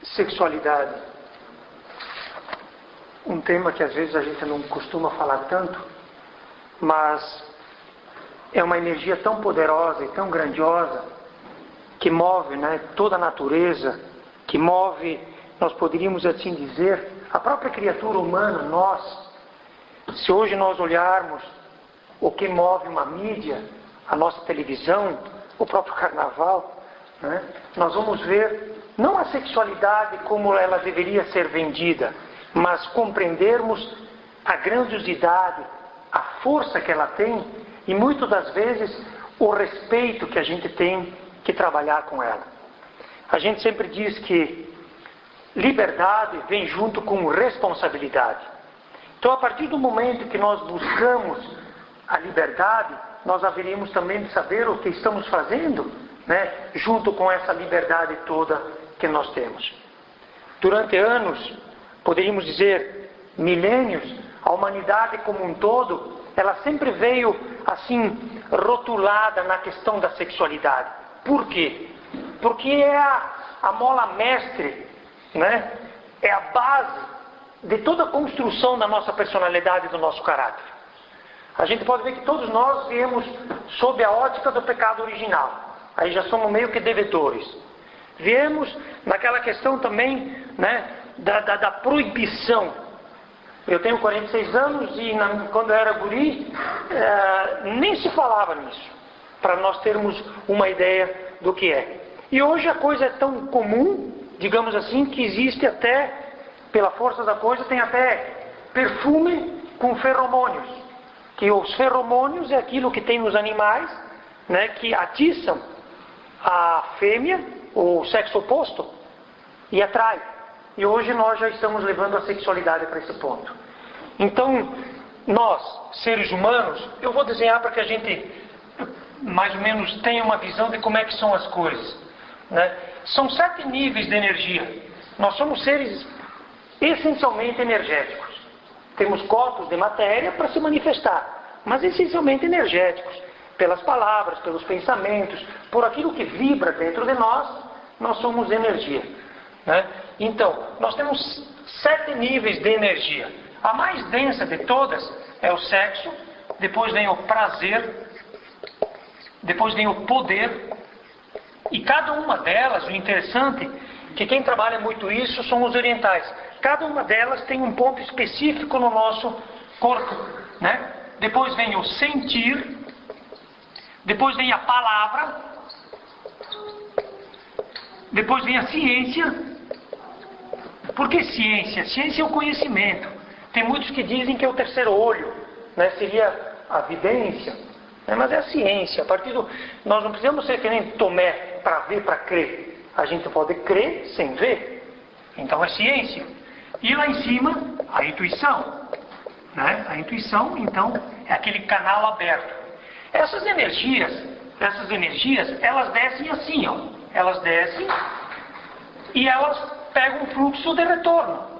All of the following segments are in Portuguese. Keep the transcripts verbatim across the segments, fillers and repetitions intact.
Sexualidade. Um tema que às vezes a gente não costuma falar tanto, mas é uma energia tão poderosa e tão grandiosa que move, né, toda a natureza, que move, nós poderíamos assim dizer, a própria criatura humana, nós. Se hoje nós olharmos o que move uma mídia, a nossa televisão, o próprio carnaval, né, nós vamos ver não a sexualidade como ela deveria ser vendida, mas compreendermos a grandiosidade, a força que ela tem e muitas das vezes o respeito que a gente tem que trabalhar com ela. A gente sempre diz que liberdade vem junto com responsabilidade. Então, a partir do momento que nós buscamos a liberdade, nós haveríamos também de saber o que estamos fazendo, né, junto com essa liberdade toda que nós temos. Durante anos, poderíamos dizer milênios, a humanidade como um todo, ela sempre veio assim rotulada na questão da sexualidade. Por quê? Porque é a, a mola mestre, né? É a base de toda a construção da nossa personalidade e do nosso caráter. A gente pode ver que todos nós viemos sob a ótica do pecado original. Aí já somos meio que devedores. Viemos naquela questão também, né, da, da, da proibição. Eu tenho quarenta e seis anos e na, quando eu era guri, é, nem se falava nisso, para nós termos uma ideia do que é. E hoje a coisa é tão comum, digamos assim, que existe até, pela força da coisa, tem até perfume com feromônios. Que os feromônios é aquilo que tem nos animais, né, que atiçam a fêmea, o sexo oposto, e atrai. E hoje nós já estamos levando a sexualidade para esse ponto. Então, nós, seres humanos, eu vou desenhar para que a gente mais ou menos tenha uma visão de como é que são as coisas, né? São sete níveis de energia. Nós somos seres essencialmente energéticos. Temos corpos de matéria para se manifestar, mas essencialmente energéticos. Pelas palavras, pelos pensamentos, por aquilo que vibra dentro de nós, nós somos energia, né? Então, nós temos sete níveis de energia. A mais densa de todas é o sexo, depois vem o prazer, depois vem o poder, e cada uma delas, o interessante, que quem trabalha muito isso são os orientais. Cada uma delas tem um ponto específico no nosso corpo, né? Depois vem o sentir, depois vem a palavra, depois vem a ciência. Por que ciência? Ciência é o conhecimento. Tem muitos que dizem que é o terceiro olho, né? Seria a vidência, né? Mas é a ciência. A partir do... Nós não precisamos ser que nem Tomé para ver, para crer. A gente pode crer sem ver. Então é ciência. E lá em cima, a intuição, né? A intuição, então, é aquele canal aberto. Essas energias, essas energias, elas descem assim, ó. Elas descem e elas pegam um fluxo de retorno.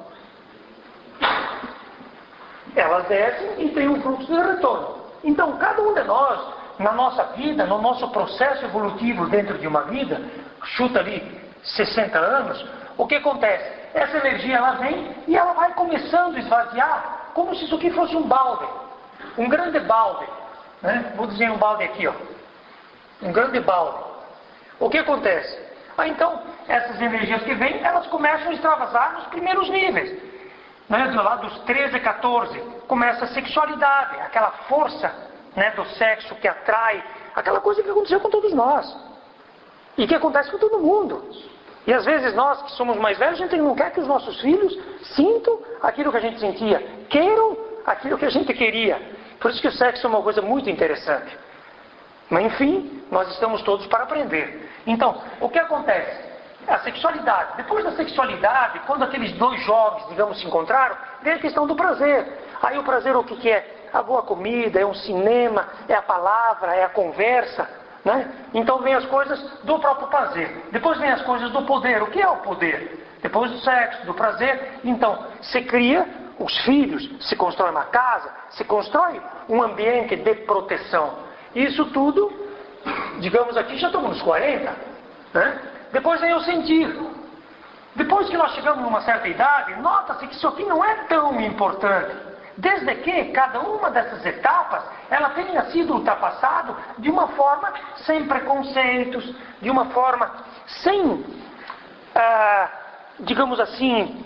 Elas descem e tem um fluxo de retorno. Então, cada um de nós, na nossa vida, no nosso processo evolutivo dentro de uma vida, chuta ali sessenta anos, o que acontece? Essa energia, ela vem e ela vai começando a esvaziar, como se isso aqui fosse um balde. Um grande balde. Né? Vou dizer um balde aqui, ó. Um grande balde. O que acontece? Ah, então, essas energias que vêm, elas começam a extravasar nos primeiros níveis. Né? Do lado dos treze, quatorze, começa a sexualidade, aquela força, né, do sexo que atrai, aquela coisa que aconteceu com todos nós. E que acontece com todo mundo. E às vezes nós, que somos mais velhos, a gente não quer que os nossos filhos sintam aquilo que a gente sentia, queiram aquilo que a gente queria. Por isso que o sexo é uma coisa muito interessante. Mas enfim, nós estamos todos para aprender. Então, o que acontece? A sexualidade. Depois da sexualidade, quando aqueles dois jovens, digamos, se encontraram, vem a questão do prazer. Aí o prazer o que, que é? A boa comida, é um cinema, é a palavra, é a conversa, né? Então vem as coisas do próprio prazer. Depois vem as coisas do poder. O que é o poder? Depois do sexo, do prazer. Então, se cria os filhos, se constrói uma casa, se constrói um ambiente de proteção. Isso tudo, digamos aqui, já estamos nos quarenta, né? Depois vem o sentir. Depois que nós chegamos numa certa idade, nota-se que isso aqui não é tão importante. Desde que cada uma dessas etapas, ela tenha sido ultrapassada de uma forma sem preconceitos, de uma forma sem, ah, digamos assim,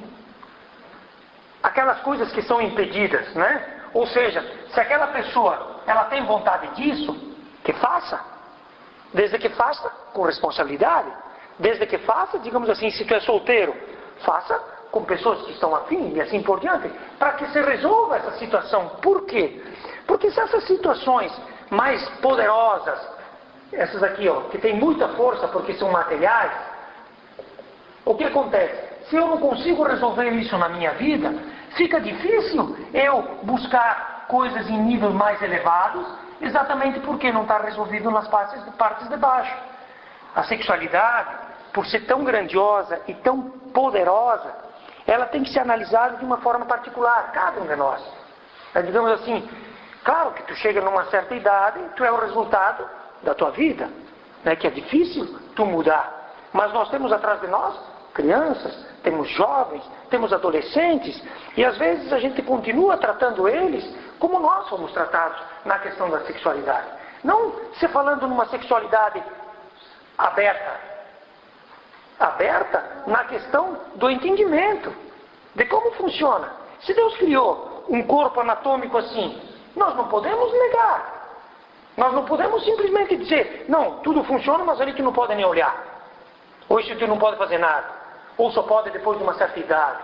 aquelas coisas que são impedidas, né? Ou seja, se aquela pessoa, ela tem vontade disso, que faça. Desde que faça com responsabilidade. Desde que faça, digamos assim, se tu é solteiro, faça com pessoas que estão afim e assim por diante, para que se resolva essa situação. Por quê? Porque se essas situações mais poderosas, essas aqui, ó, que tem muita força porque são materiais, o que acontece? Se eu não consigo resolver isso na minha vida, fica difícil eu buscar coisas em níveis mais elevados, exatamente porque não está resolvido nas partes, partes de baixo. A sexualidade, por ser tão grandiosa e tão poderosa, ela tem que ser analisada de uma forma particular, cada um de nós. É, digamos assim, claro que tu chega numa certa idade, tu é o resultado da tua vida, né, que é difícil tu mudar. Mas nós temos atrás de nós crianças, temos jovens, temos adolescentes, e às vezes a gente continua tratando eles como nós fomos tratados na questão da sexualidade. Não se falando numa sexualidade aberta. Aberta na questão do entendimento, de como funciona. Se Deus criou um corpo anatômico assim, nós não podemos negar. Nós não podemos simplesmente dizer, não, tudo funciona, mas ali tu não pode nem olhar. Hoje tu não pode fazer nada. Ou só pode depois de uma certa idade.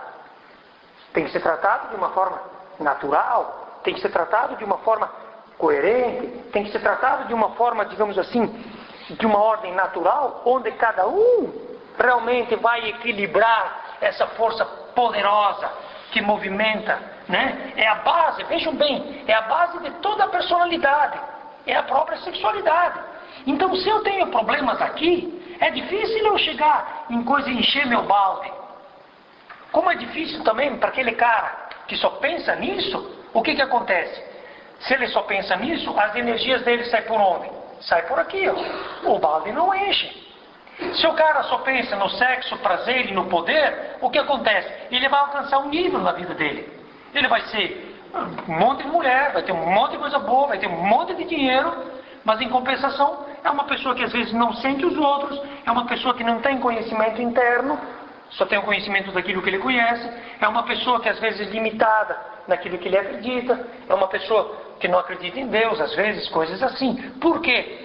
Tem que ser tratado de uma forma natural, tem que ser tratado de uma forma coerente, tem que ser tratado de uma forma, digamos assim, de uma ordem natural, onde cada um realmente vai equilibrar essa força poderosa que movimenta, né? É a base, vejam bem, é a base de toda a personalidade, é a própria sexualidade. Então, se eu tenho problemas aqui, é difícil eu chegar em coisa e encher meu balde. Como é difícil também para aquele cara que só pensa nisso, o que que acontece? Se ele só pensa nisso, as energias dele saem por onde? Sai por aqui, ó. O balde não enche. Se o cara só pensa no sexo, prazer e no poder, o que acontece? Ele vai alcançar um nível na vida dele. Ele vai ser um monte de mulher, vai ter um monte de coisa boa, vai ter um monte de dinheiro, mas em compensação é uma pessoa que às vezes não sente os outros, é uma pessoa que não tem conhecimento interno, só tem o conhecimento daquilo que ele conhece, é uma pessoa que às vezes é limitada naquilo que ele acredita, é uma pessoa que não acredita em Deus, às vezes, coisas assim. Por quê?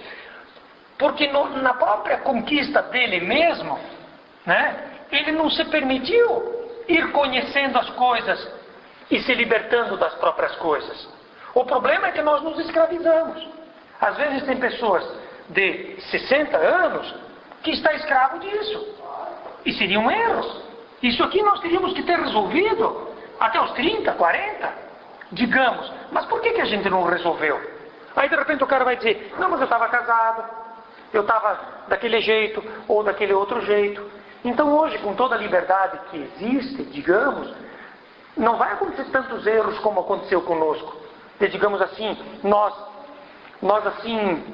Porque no, na própria conquista dele mesmo, né, ele não se permitiu ir conhecendo as coisas e se libertando das próprias coisas. O problema é que nós nos escravizamos. Às vezes tem pessoas de sessenta anos que está escravo disso. E seriam erros. Isso aqui nós teríamos que ter resolvido até os trinta, quarenta, digamos. Mas por que que a gente não resolveu? Aí de repente o cara vai dizer, não, mas eu estava casado, eu estava daquele jeito ou daquele outro jeito. Então hoje, com toda a liberdade que existe, digamos, não vai acontecer tantos erros como aconteceu conosco. De, digamos assim, nós, nós assim,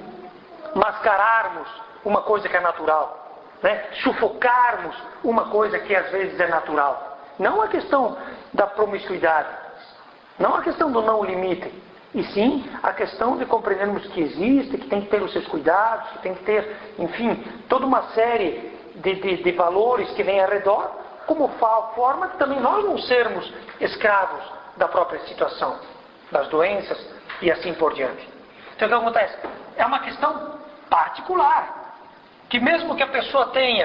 mascararmos uma coisa que é natural. Né? Sufocarmos uma coisa que às vezes é natural. Não a questão da promiscuidade, não a questão do não limite, e sim a questão de compreendermos que existe, que tem que ter os seus cuidados, que tem que ter, enfim, toda uma série de, de, de valores que vem ao redor, como forma de também nós não sermos escravos da própria situação, das doenças e assim por diante. Então o que acontece? É uma questão particular. Que mesmo que a pessoa tenha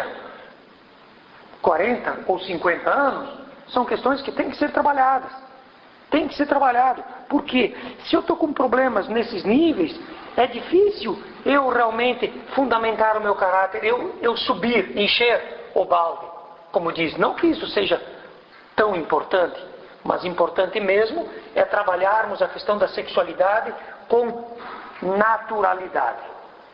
quarenta ou cinquenta anos, são questões que têm que ser trabalhadas. Tem que ser trabalhado. Porque se eu estou com problemas nesses níveis, é difícil eu realmente fundamentar o meu caráter, eu, eu subir, encher o balde. Como diz, não que isso seja tão importante, mas importante mesmo é trabalharmos a questão da sexualidade com naturalidade.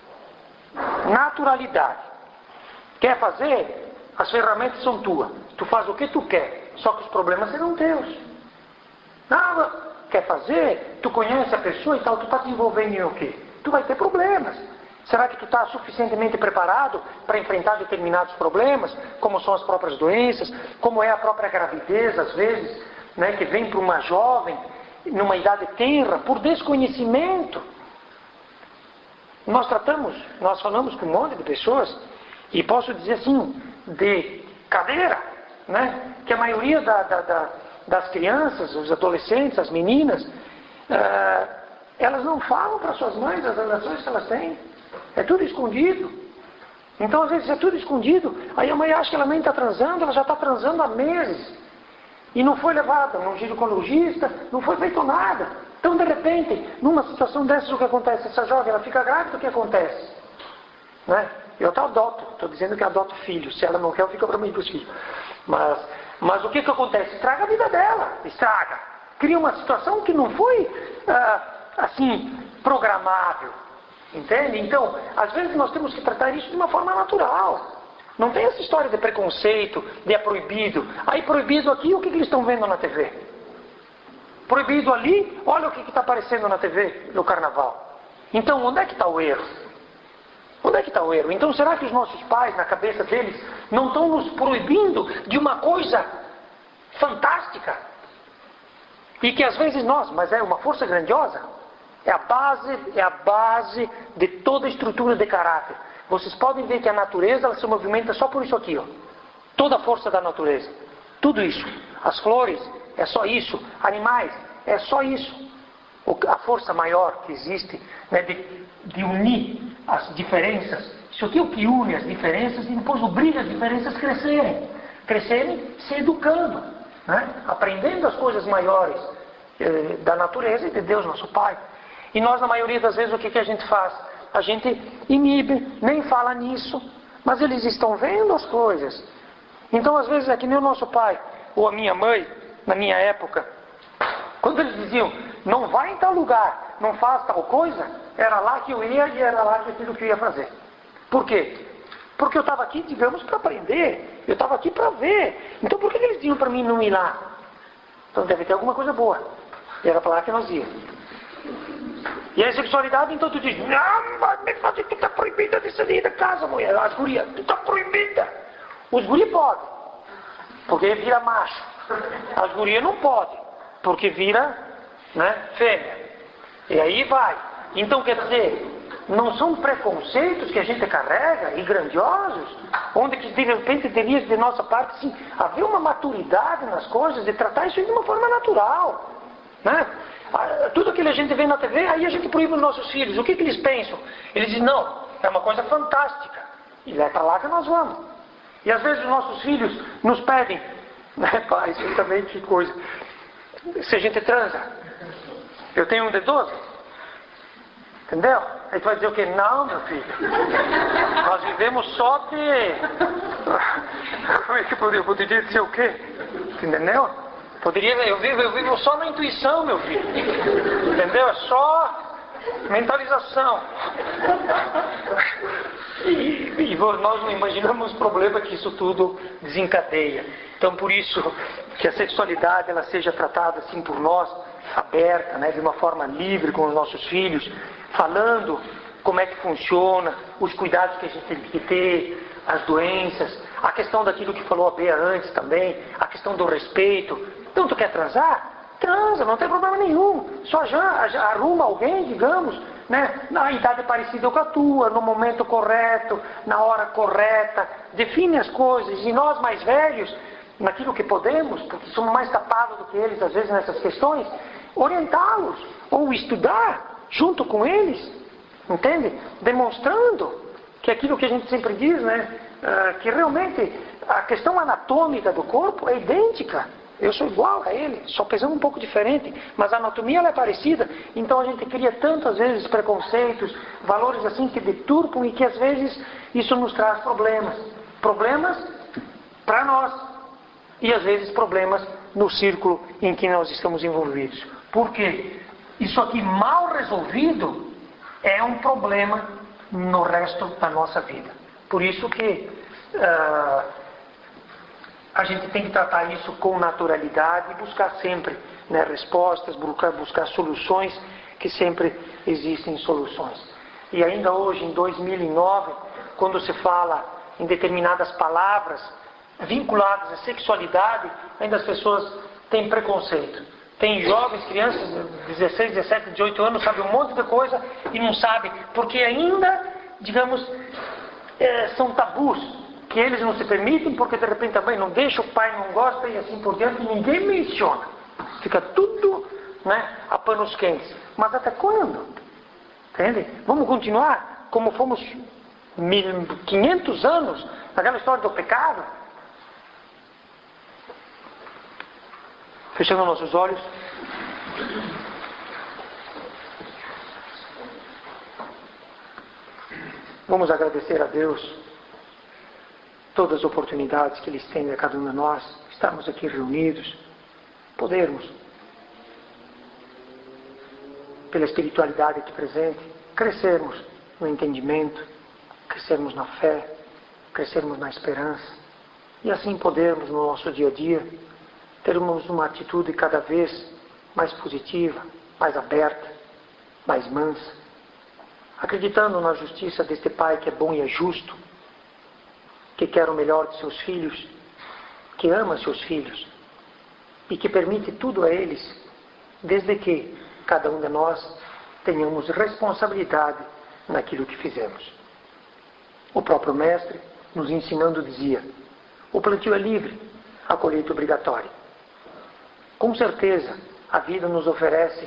Naturalidade. Quer fazer? As ferramentas são tuas. Tu faz o que tu quer. Só que os problemas serão teus. Nada. Quer fazer? Tu conhece a pessoa e tal. Tu está te envolvendo em o quê? Tu vai ter problemas. Será que tu está suficientemente preparado para enfrentar determinados problemas, como são as próprias doenças, como é a própria gravidez, às vezes, né, que vem para uma jovem, numa idade tenra, por desconhecimento. Nós tratamos, nós falamos com um monte de pessoas, e posso dizer assim, de cadeira, né, que a maioria da, da, da, das crianças, os adolescentes, as meninas, uh, elas não falam para suas mães as relações que elas têm. É tudo escondido. Então, às vezes, é tudo escondido. Aí a mãe acha que ela nem está transando, ela já está transando há meses. E não foi levada num ginecologista, não foi feito nada. Então, de repente, numa situação dessas, o que acontece? Essa jovem, ela fica grávida, o que acontece? Né? Eu até adoto, estou dizendo que adoto filhos. Se ela não quer, eu fico para mim para os filhos. Mas, mas o que, que acontece? Estraga a vida dela, estraga. Cria uma situação que não foi, ah, assim, programável. Entende? Então, às vezes nós temos que tratar isso de uma forma natural. Não tem essa história de preconceito, de é proibido. Aí proibido aqui, o que, que eles estão vendo na T V? Proibido ali, olha o que está aparecendo na T V no carnaval. Então, onde é que está o erro? Onde é que está o erro? Então, será que os nossos pais, na cabeça deles, não estão nos proibindo de uma coisa fantástica? E que às vezes nós, mas é uma força grandiosa, é a base, é a base de toda a estrutura de caráter. Vocês podem ver que a natureza, ela se movimenta só por isso aqui, ó. Toda a força da natureza. Tudo isso. As flores, é só isso. Animais, é só isso. A força maior que existe, né, de, de unir as diferenças. Isso aqui é o que une as diferenças e depois obriga as diferenças a crescerem. Crescerem se educando, né? Aprendendo as coisas maiores eh, da natureza e de Deus, nosso Pai. E nós, na maioria das vezes, o que, que a gente faz? A gente inibe, nem fala nisso, mas eles estão vendo as coisas. Então, às vezes, é que nem o nosso pai, ou a minha mãe, na minha época, quando eles diziam, não vai em tal lugar, não faz tal coisa, era lá que eu ia e era lá que aquilo que eu ia fazer. Por quê? Porque eu estava aqui, digamos, para aprender, eu estava aqui para ver. Então, por que eles diziam para mim não ir lá? Então, deve ter alguma coisa boa. E era para lá que nós íamos. E a sexualidade, então tu diz, não, mas tu está proibida de sair da casa, mulher. As gurias, tu está proibida. Os gurias podem, porque vira macho. As gurias não podem, porque vira, né, fêmea. E aí vai. Então, quer dizer, não são preconceitos que a gente carrega e grandiosos, onde que de repente deveria de nossa parte, sim, haver uma maturidade nas coisas e tratar isso de uma forma natural, né? Tudo aquilo que a gente vê na T V, aí a gente proíbe os nossos filhos. O que, que eles pensam? Eles dizem, não, é uma coisa fantástica. E é para lá que nós vamos. E às vezes os nossos filhos nos pedem, né, pai, isso também que coisa. Se a gente transa, eu tenho um de doze, entendeu? Aí tu vai dizer o quê? Não, meu filho. Nós vivemos só de... Como é que eu poderia dizer o quê? Entendeu? Poderia, eu vivo, eu vivo só na intuição, meu filho. Entendeu? É só mentalização. E, e nós não imaginamos o problema que isso tudo desencadeia. Então, por isso que a sexualidade ela seja tratada assim por nós, aberta, né, de uma forma livre com os nossos filhos, falando como é que funciona, os cuidados que a gente tem que ter, as doenças, a questão daquilo que falou a Bea antes também, a questão do respeito. Então, tu quer transar? Transa, não tem problema nenhum. Só já, já arruma alguém, digamos, né, na idade parecida com a tua, no momento correto, na hora correta. Define as coisas. E nós, mais velhos, naquilo que podemos, porque somos mais tapados do que eles, às vezes, nessas questões, orientá-los, ou estudar junto com eles, entende? Demonstrando que aquilo que a gente sempre diz, né, uh, que realmente a questão anatômica do corpo é idêntica. Eu sou igual a ele, só pesando um pouco diferente, mas a anatomia ela é parecida, então a gente cria tantas vezes preconceitos, valores assim que deturpam e que às vezes isso nos traz problemas. Problemas para nós e às vezes problemas no círculo em que nós estamos envolvidos. Por quê? Isso aqui mal resolvido é um problema no resto da nossa vida. Por isso que... Uh, a gente tem que tratar isso com naturalidade e buscar sempre, né, respostas, buscar, buscar soluções, que sempre existem soluções. E ainda hoje, em dois mil e nove, quando se fala em determinadas palavras vinculadas à sexualidade, ainda as pessoas têm preconceito. Tem jovens, crianças de dezesseis, dezessete, dezoito anos, sabem um monte de coisa e não sabem, porque ainda, digamos, é, são tabus, que eles não se permitem, porque de repente a mãe não deixa, o pai não gosta e assim por diante, e ninguém menciona. Fica tudo, né, a panos quentes. Mas até quando? Entende? Vamos continuar como fomos mil, quinhentos anos naquela história do pecado? Fechando nossos olhos. Vamos agradecer a Deus todas as oportunidades que Ele estende a cada um de nós, estarmos aqui reunidos, podermos, pela espiritualidade aqui presente, crescermos no entendimento, crescermos na fé, crescermos na esperança, e assim podermos no nosso dia a dia termos uma atitude cada vez mais positiva, mais aberta, mais mansa, acreditando na justiça deste Pai que é bom e é justo, que quer o melhor de seus filhos, que ama seus filhos e que permite tudo a eles, desde que cada um de nós tenhamos responsabilidade naquilo que fizemos. O próprio Mestre, nos ensinando, dizia: o plantio é livre, a colheita obrigatória. Com certeza, a vida nos oferece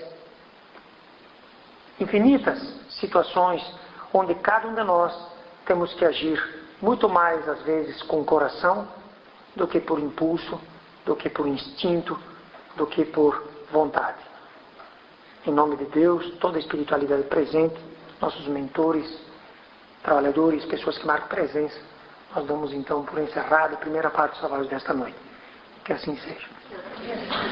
infinitas situações onde cada um de nós temos que agir muito mais, às vezes, com o coração do que por impulso, do que por instinto, do que por vontade. Em nome de Deus, toda a espiritualidade presente, nossos mentores, trabalhadores, pessoas que marcam presença, nós damos então por encerrado a primeira parte dos trabalhos desta noite. Que assim seja.